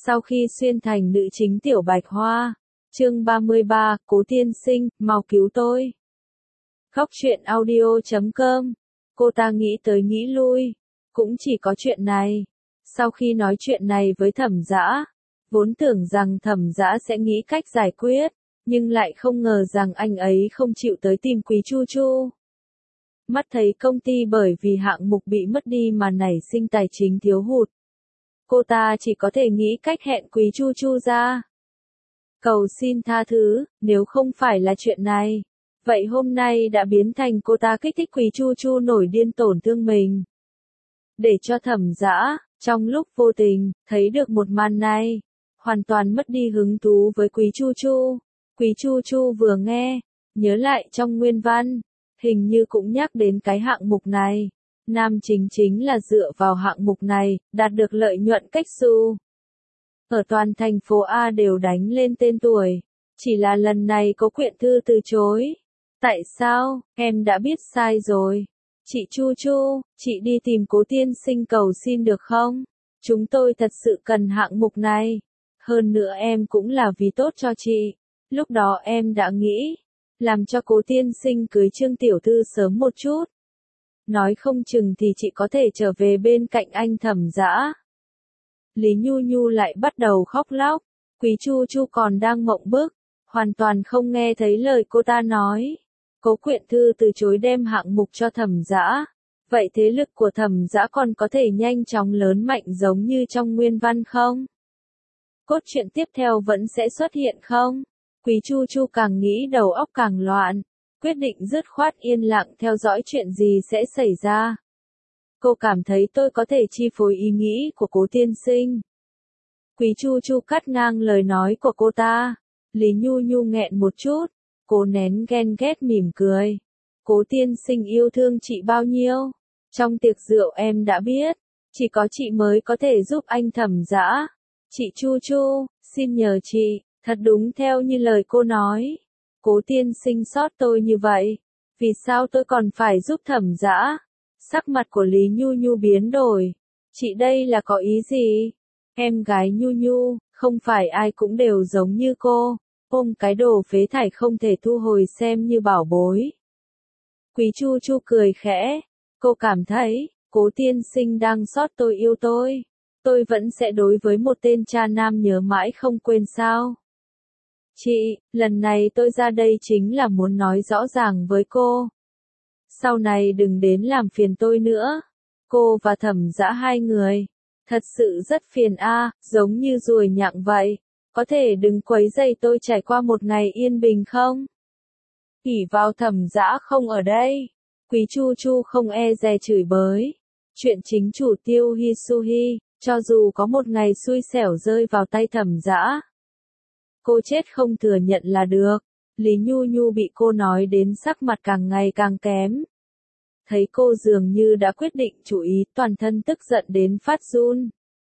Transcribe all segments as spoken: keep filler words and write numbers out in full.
Sau khi xuyên thành nữ chính Tiểu Bạch Hoa, chương ba mươi ba, Cố tiên sinh, mau cứu tôi. Khóc chuyện audio chấm com, cô ta nghĩ tới nghĩ lui, cũng chỉ có chuyện này. Sau khi nói chuyện này với Thẩm Dã, vốn tưởng rằng Thẩm Dã sẽ nghĩ cách giải quyết, nhưng lại không ngờ rằng anh ấy không chịu tới tìm Quý Chu Chu. Mắt thấy công ty bởi vì hạng mục bị mất đi mà nảy sinh tài chính thiếu hụt. Cô ta chỉ có thể nghĩ cách hẹn Quý Chu Chu ra. Cầu xin tha thứ, nếu không phải là chuyện này. Vậy hôm nay đã biến thành cô ta kích thích Quý Chu Chu nổi điên tổn thương mình. Để cho Thẩm Dã, trong lúc vô tình, thấy được một màn này, hoàn toàn mất đi hứng thú với Quý Chu Chu. Quý Chu Chu vừa nghe, nhớ lại trong nguyên văn, hình như cũng nhắc đến cái hạng mục này. Nam chính chính là dựa vào hạng mục này, đạt được lợi nhuận cách xù. Ở toàn thành phố A đều đánh lên tên tuổi. Chỉ là lần này có quyện thư từ chối. Tại sao? Em đã biết sai rồi. Chị Chu Chu, chị đi tìm Cố tiên sinh cầu xin được không? Chúng tôi thật sự cần hạng mục này. Hơn nữa em cũng là vì tốt cho chị. Lúc đó em đã nghĩ, làm cho Cố tiên sinh cưới Trương tiểu thư sớm một chút. Nói không chừng thì chị có thể trở về bên cạnh anh Thẩm Dã. Lý Nhu Nhu lại bắt đầu khóc lóc. Quý Chu Chu còn đang mộng bức, hoàn toàn không nghe thấy lời cô ta nói. Cố quyện thư từ chối đem hạng mục cho Thẩm Dã. Vậy thế lực của Thẩm Dã còn có thể nhanh chóng lớn mạnh giống như trong nguyên văn không? Cốt truyện tiếp theo vẫn sẽ xuất hiện không? Quý Chu Chu càng nghĩ đầu óc càng loạn. Quyết định dứt khoát yên lặng theo dõi chuyện gì sẽ xảy ra. Cô cảm thấy tôi có thể chi phối ý nghĩ của Cố tiên sinh. Quý Chu Chu cắt ngang lời nói của cô ta. Lý Nhu Nhu nghẹn một chút. Cô nén ghen ghét mỉm cười. Cố tiên sinh yêu thương chị bao nhiêu? Trong tiệc rượu em đã biết. Chỉ có chị mới có thể giúp anh Thẩm Dã. Chị Chu Chu, xin nhờ chị, thật đúng theo như lời cô nói. Cố tiên sinh xót tôi như vậy. Vì sao tôi còn phải giúp Thẩm Dã? Sắc mặt của Lý Nhu Nhu biến đổi. Chị đây là có ý gì? Em gái Nhu Nhu, không phải ai cũng đều giống như cô. Ôm cái đồ phế thải không thể thu hồi xem như bảo bối. Quý Chu Chu cười khẽ. Cô cảm thấy, Cố tiên sinh đang xót tôi yêu tôi. Tôi vẫn sẽ đối với một tên cha nam nhớ mãi không quên sao? Chị, lần này tôi ra đây chính là muốn nói rõ ràng với cô. Sau này đừng đến làm phiền tôi nữa. Cô và Thẩm Dã hai người. Thật sự rất phiền a, à, giống như ruồi nhặng vậy. Có thể đừng quấy rầy tôi trải qua một ngày yên bình không? ỷ vào Thẩm Dã không ở đây. Quý Chu Chu không e dè chửi bới. Chuyện chính chủ Tiêu Hisuhi, cho dù có một ngày xui xẻo rơi vào tay Thẩm Dã. Cô chết không thừa nhận là được. Lý Nhu Nhu bị cô nói đến sắc mặt càng ngày càng kém. Thấy cô dường như đã quyết định chủ ý, toàn thân tức giận đến phát run.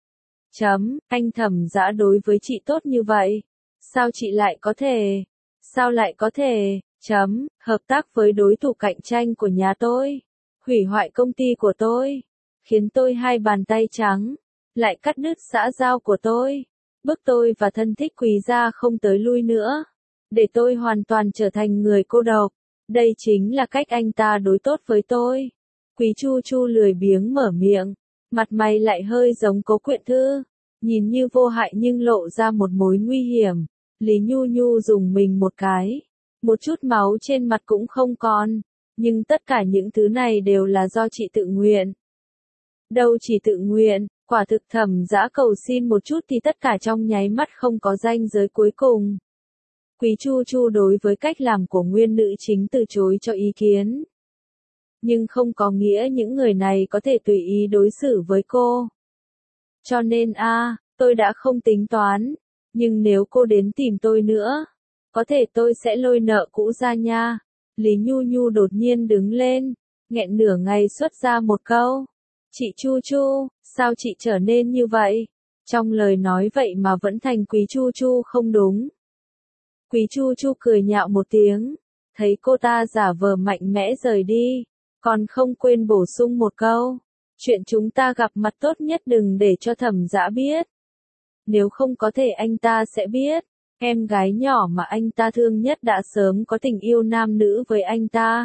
Chấm, anh Thẩm Dã đối với chị tốt như vậy. Sao chị lại có thể? Sao lại có thể? Chấm, hợp tác với đối thủ cạnh tranh của nhà tôi. Hủy hoại công ty của tôi. Khiến tôi hai bàn tay trắng. Lại cắt đứt xã giao của tôi. Bức tôi và thân thích Quý gia không tới lui nữa. Để tôi hoàn toàn trở thành người cô độc. Đây chính là cách anh ta đối tốt với tôi. Quý Chu Chu lười biếng mở miệng. Mặt mày lại hơi giống Cố quyện thư. Nhìn như vô hại nhưng lộ ra một mối nguy hiểm. Lý Nhu Nhu dùng mình một cái. Một chút máu trên mặt cũng không còn. Nhưng tất cả những thứ này đều là do chị tự nguyện. Đâu chỉ tự nguyện. Quả thực Thẩm Dã cầu xin một chút thì tất cả trong nháy mắt không có ranh giới cuối cùng. Quý Chu Chu đối với cách làm của nguyên nữ chính từ chối cho ý kiến. Nhưng không có nghĩa những người này có thể tùy ý đối xử với cô. Cho nên a, à, tôi đã không tính toán. Nhưng nếu cô đến tìm tôi nữa, có thể tôi sẽ lôi nợ cũ ra nha. Lý Nhu Nhu đột nhiên đứng lên, nghẹn nửa ngày xuất ra một câu. Chị Chu Chu, sao chị trở nên như vậy? Trong lời nói vậy mà vẫn thành Quý Chu Chu không đúng. Quý Chu Chu cười nhạo một tiếng, thấy cô ta giả vờ mạnh mẽ rời đi, còn không quên bổ sung một câu. Chuyện chúng ta gặp mặt tốt nhất đừng để cho Thẩm Dã biết. nếu không có thể anh ta sẽ biết, em gái nhỏ mà anh ta thương nhất đã sớm có tình yêu nam nữ với anh ta.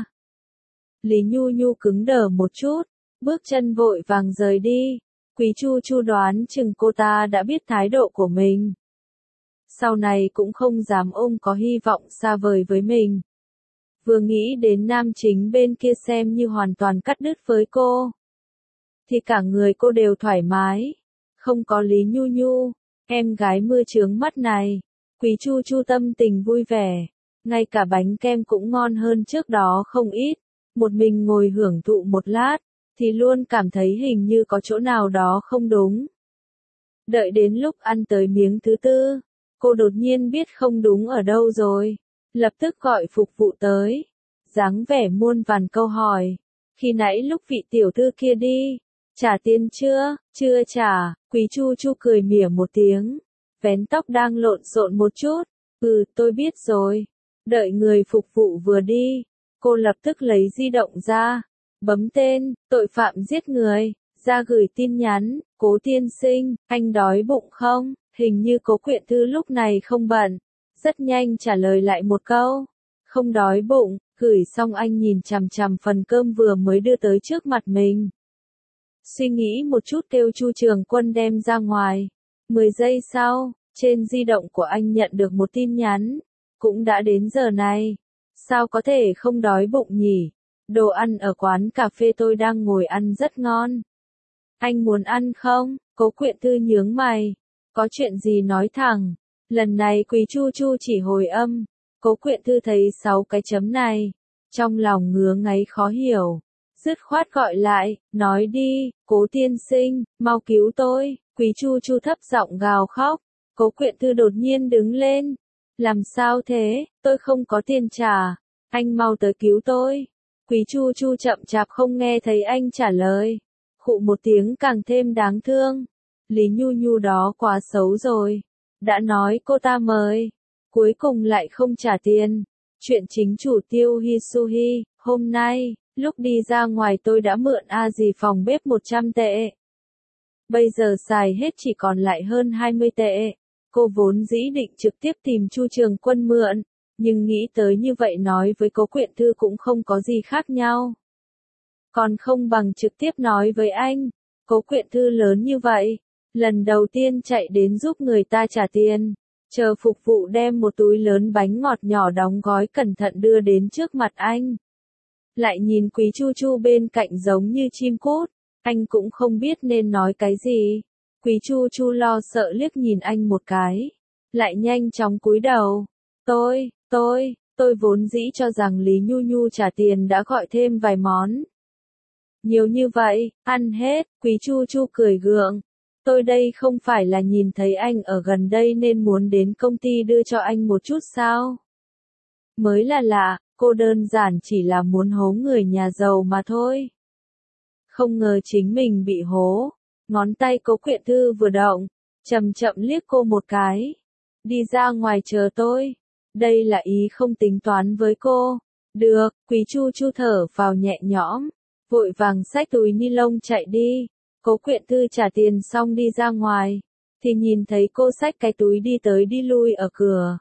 Lý Nhu Nhu cứng đờ một chút, bước chân vội vàng rời đi. Quý Chu Chu đoán chừng cô ta đã biết thái độ của mình. Sau này cũng không dám ôm có hy vọng xa vời với mình. Vừa nghĩ đến nam chính bên kia xem như hoàn toàn cắt đứt với cô, thì cả người cô đều thoải mái. Không có Lý Nhu Nhu, em gái mưa chướng mắt này, Quý Chu Chu tâm tình vui vẻ. Ngay cả bánh kem cũng ngon hơn trước đó không ít. Một mình ngồi hưởng thụ một lát, thì luôn cảm thấy hình như có chỗ nào đó không đúng. Đợi đến lúc ăn tới miếng thứ tư, cô đột nhiên biết không đúng ở đâu rồi. Lập tức gọi phục vụ tới. Dáng vẻ muôn vàn câu hỏi. Khi nãy lúc vị tiểu thư kia đi, trả tiền chưa? Chưa trả. Quý Chu Chu cười mỉa một tiếng. Vén tóc đang lộn xộn một chút. Ừ, tôi biết rồi. Đợi người phục vụ vừa đi, cô lập tức lấy di động ra. Bấm tên, tội phạm giết người, ra gửi tin nhắn. Cố tiên sinh, anh đói bụng không? Hình như Cố Quyện Thư lúc này không bận. Rất nhanh trả lời lại một câu. Không đói bụng. Gửi xong anh nhìn chằm chằm phần cơm vừa mới đưa tới trước mặt mình. Suy nghĩ một chút kêu Chu Trường Quân đem ra ngoài. mười giây sau, trên di động của anh nhận được một tin nhắn. Cũng đã đến giờ này. Sao có thể không đói bụng nhỉ? Đồ ăn ở quán cà phê tôi đang ngồi ăn rất ngon. Anh muốn ăn không? Cố Quyện Thư nhướng mày. Có chuyện gì nói thẳng. Lần này Quý Chu Chu chỉ hồi âm. Cố Quyện Thư thấy sáu cái chấm này. Trong lòng ngứa ngáy khó hiểu. Dứt khoát gọi lại, nói đi, Cố tiên sinh, mau cứu tôi. Quý Chu Chu thấp giọng gào khóc. Cố Quyện Thư đột nhiên đứng lên. Làm sao thế, tôi không có tiền trả. Anh mau tới cứu tôi. Quý Chu Chu chậm chạp không nghe thấy anh trả lời. Khụ một tiếng càng thêm đáng thương. Lý Nhu Nhu đó quá xấu rồi. Đã nói cô ta mời. Cuối cùng lại không trả tiền. Chuyện chính chủ Tiêu Hisuhi, hôm nay, lúc đi ra ngoài tôi đã mượn A dì phòng bếp một trăm tệ. Bây giờ xài hết chỉ còn lại hơn hai mươi tệ. Cô vốn dĩ định trực tiếp tìm Chu Trường Quân mượn, nhưng nghĩ tới như vậy nói với Cố Quyện Thư cũng không có gì khác nhau. Còn không bằng trực tiếp nói với anh. Cố Quyện Thư lớn như vậy, lần đầu tiên chạy đến giúp người ta trả tiền. Chờ phục vụ đem một túi lớn bánh ngọt nhỏ đóng gói cẩn thận đưa đến trước mặt anh. Lại nhìn Quý Chu Chu bên cạnh giống như chim cút, anh cũng không biết nên nói cái gì. Quý Chu Chu lo sợ liếc nhìn anh một cái, lại nhanh chóng cúi đầu. Tôi, tôi, tôi vốn dĩ cho rằng Lý Nhu Nhu trả tiền đã gọi thêm vài món. Nhiều như vậy, ăn hết, Quý Chu Chu cười gượng. Tôi đây không phải là nhìn thấy anh ở gần đây nên muốn đến công ty đưa cho anh một chút sao? Mới là lạ, cô đơn giản chỉ là muốn hố người nhà giàu mà thôi. Không ngờ chính mình bị hố. Ngón tay Cố Quyện Thư vừa động, chậm chậm liếc cô một cái. Đi ra ngoài chờ tôi. Đây là ý không tính toán với cô. Được, Quý Chu Chu thở vào nhẹ nhõm, vội vàng xách túi ni lông chạy đi. Cố Quyện Thư trả tiền xong đi ra ngoài, thì nhìn thấy cô xách cái túi đi tới đi lui ở cửa.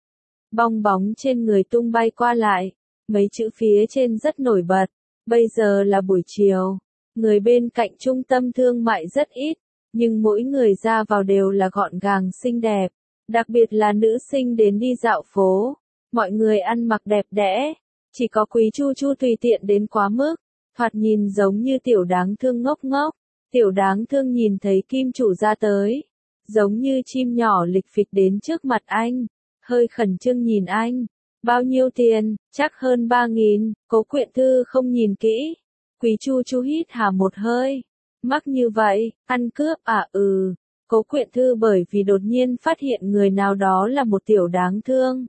Bong bóng trên người tung bay qua lại, mấy chữ phía trên rất nổi bật. Bây giờ là buổi chiều, người bên cạnh trung tâm thương mại rất ít, nhưng mỗi người ra vào đều là gọn gàng xinh đẹp, đặc biệt là nữ sinh đến đi dạo phố. Mọi người ăn mặc đẹp đẽ, chỉ có Quý Chu Chu tùy tiện đến quá mức, thoạt nhìn giống như tiểu đáng thương ngốc ngốc. Tiểu đáng thương nhìn thấy kim chủ ra tới, giống như chim nhỏ lịch phịch đến trước mặt anh, hơi khẩn trương nhìn anh. Bao nhiêu tiền? Chắc hơn ba nghìn. Cố Quyện Thư không nhìn kỹ. Quý Chu Chu hít hà một hơi. Mắc như vậy, ăn cướp à? Ừ. Cố Quyện Thư bởi vì đột nhiên phát hiện người nào đó là một tiểu đáng thương.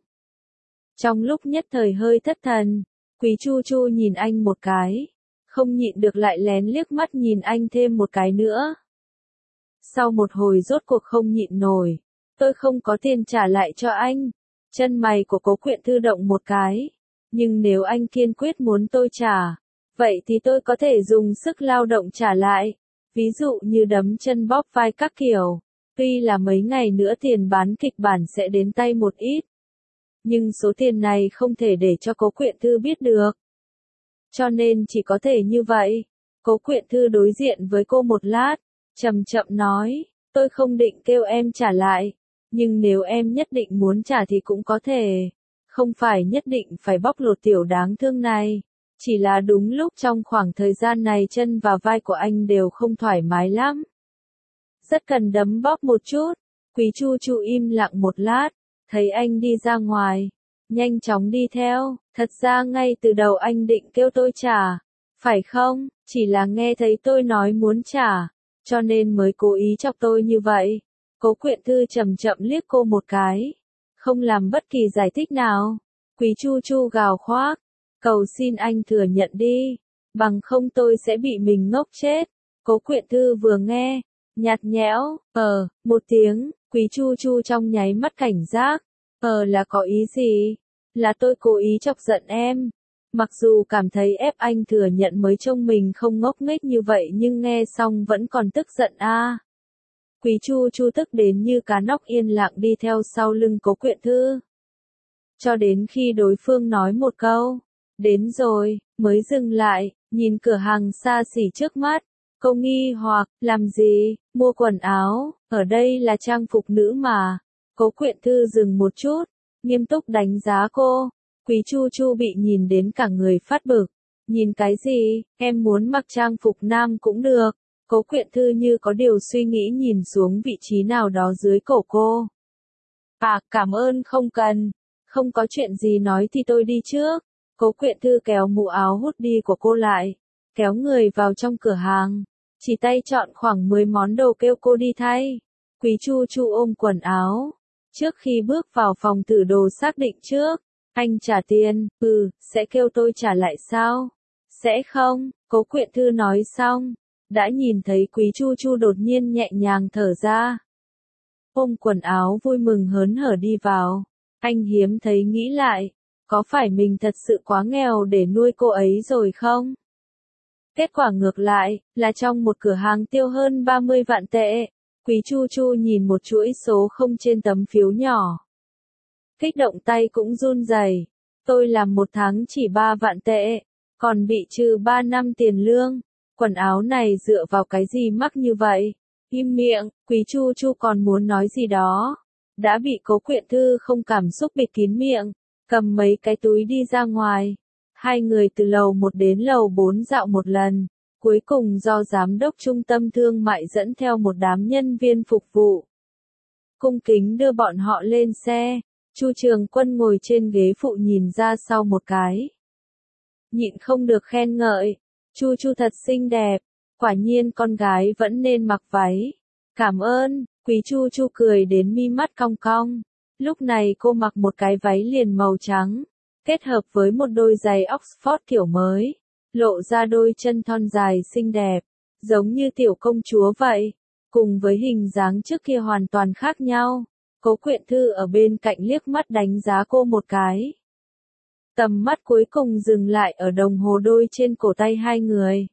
Trong lúc nhất thời hơi thất thần, Quý Chu Chu nhìn anh một cái. Không nhịn được lại lén liếc mắt nhìn anh thêm một cái nữa. Sau một hồi rốt cuộc không nhịn nổi, tôi không có tiền trả lại cho anh. Chân mày của Cố Quyện Thư động một cái. Nhưng nếu anh kiên quyết muốn tôi trả, vậy thì tôi có thể dùng sức lao động trả lại. Ví dụ như đấm chân bóp vai các kiểu. Tuy là mấy ngày nữa tiền bán kịch bản sẽ đến tay một ít, nhưng số tiền này không thể để cho Cố Quyện Thư biết được. Cho nên chỉ có thể như vậy. Cố Quyện Thư đối diện với cô một lát, chậm chậm nói, tôi không định kêu em trả lại, nhưng nếu em nhất định muốn trả thì cũng có thể, không phải nhất định phải bóc lột tiểu đáng thương này, chỉ là đúng lúc trong khoảng thời gian này chân và vai của anh đều không thoải mái lắm. Rất cần đấm bóp một chút. Quý Chu Chu im lặng một lát, thấy anh đi ra ngoài, nhanh chóng đi theo, thật ra ngay từ đầu anh định kêu tôi trả, phải không, chỉ là nghe thấy tôi nói muốn trả, cho nên mới cố ý chọc tôi như vậy. Cố Quyện Thư chậm chậm liếc cô một cái, không làm bất kỳ giải thích nào. Quý Chu Chu gào khoác, cầu xin anh thừa nhận đi, bằng không tôi sẽ bị mình ngốc chết. Cố Quyện Thư vừa nghe, nhạt nhẽo, ờ, một tiếng, Quý Chu Chu trong nháy mắt cảnh giác, ờ là có ý gì? Là tôi cố ý chọc giận em. Mặc dù cảm thấy ép anh thừa nhận mới trông mình không ngốc nghếch như vậy nhưng nghe xong vẫn còn tức giận a. À. Quý Chu Chu tức đến như cá nóc yên lặng đi theo sau lưng Cố Quyện Thư. Cho đến khi đối phương nói một câu, đến rồi, mới dừng lại, nhìn cửa hàng xa xỉ trước mắt. Cô nghi hoặc, làm gì, mua quần áo, ở đây là trang phục nữ mà. Cố Quyện Thư dừng một chút, nghiêm túc đánh giá cô. Quý Chu Chu bị nhìn đến cả người phát bực. Nhìn cái gì, em muốn mặc trang phục nam cũng được. Cố Quyện Thư như có điều suy nghĩ nhìn xuống vị trí nào đó dưới cổ cô. À, cảm ơn không cần. Không có chuyện gì nói thì tôi đi trước. Cố Quyện Thư kéo mũ áo hút đi của cô lại, kéo người vào trong cửa hàng. Chỉ tay chọn khoảng mười món đồ kêu cô đi thay. Quý Chu Chu ôm quần áo. Trước khi bước vào phòng thử đồ xác định trước. Anh trả tiền, ừ, sẽ kêu tôi trả lại sao? Sẽ không, Cố Quyện Thư nói xong. Đã nhìn thấy Quý Chu Chu đột nhiên nhẹ nhàng thở ra. Ôm quần áo vui mừng hớn hở đi vào. Anh hiếm thấy nghĩ lại. Có phải mình thật sự quá nghèo để nuôi cô ấy rồi không? Kết quả ngược lại, là trong một cửa hàng tiêu hơn ba mươi vạn tệ. Quý Chu Chu nhìn một chuỗi số không trên tấm phiếu nhỏ. Kích động tay cũng run rẩy. Tôi làm một tháng chỉ ba vạn tệ, còn bị trừ ba năm tiền lương. Quần áo này dựa vào cái gì mắc như vậy? Im miệng, Quý Chu Chu còn muốn nói gì đó. Đã bị Cố Quyện Thư không cảm xúc bịt kín miệng, cầm mấy cái túi đi ra ngoài. Hai người từ lầu một đến lầu bốn dạo một lần, cuối cùng do giám đốc trung tâm thương mại dẫn theo một đám nhân viên phục vụ. Cung kính đưa bọn họ lên xe, Chu Trường Quân ngồi trên ghế phụ nhìn ra sau một cái. Nhịn không được khen ngợi, Chu Chu thật xinh đẹp, quả nhiên con gái vẫn nên mặc váy. Cảm ơn, Quý Chu Chu cười đến mi mắt cong cong. Lúc này cô mặc một cái váy liền màu trắng, kết hợp với một đôi giày Oxford kiểu mới, lộ ra đôi chân thon dài xinh đẹp, giống như tiểu công chúa vậy, cùng với hình dáng trước kia hoàn toàn khác nhau. Cố Quyện Thư ở bên cạnh liếc mắt đánh giá cô một cái. Tầm mắt cuối cùng dừng lại ở đồng hồ đôi trên cổ tay hai người.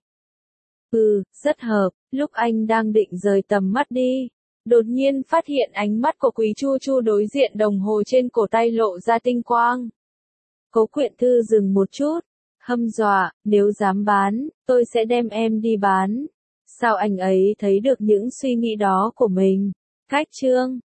Ừ, rất hợp, lúc anh đang định rời tầm mắt đi, đột nhiên phát hiện ánh mắt của Quý Chu Chu đối diện đồng hồ trên cổ tay lộ ra tinh quang. Cố Quyện Thư dừng một chút, hâm dọa, nếu dám bán, tôi sẽ đem em đi bán. Sao anh ấy thấy được những suy nghĩ đó của mình? Cách chương